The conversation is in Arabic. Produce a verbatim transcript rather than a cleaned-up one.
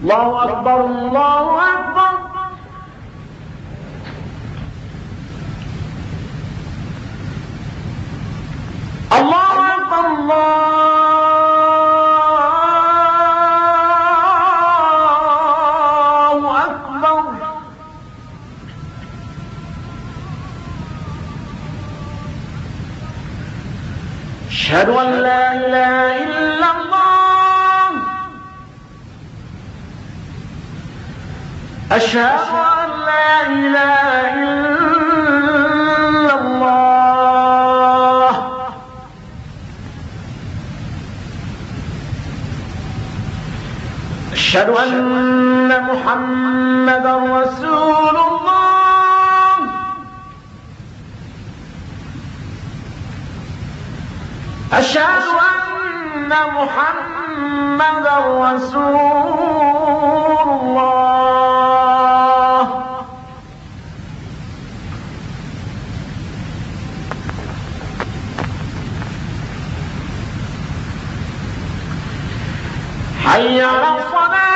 الله أكبر الله أكبر. الله أكبر الله أكبر. أشهد أن لا إله إلا الله. أشهد أن لا إله إلا الله. أشهد أن محمدا رسول الله. أشهد أن محمدا رسول الله. حي على الصلاة.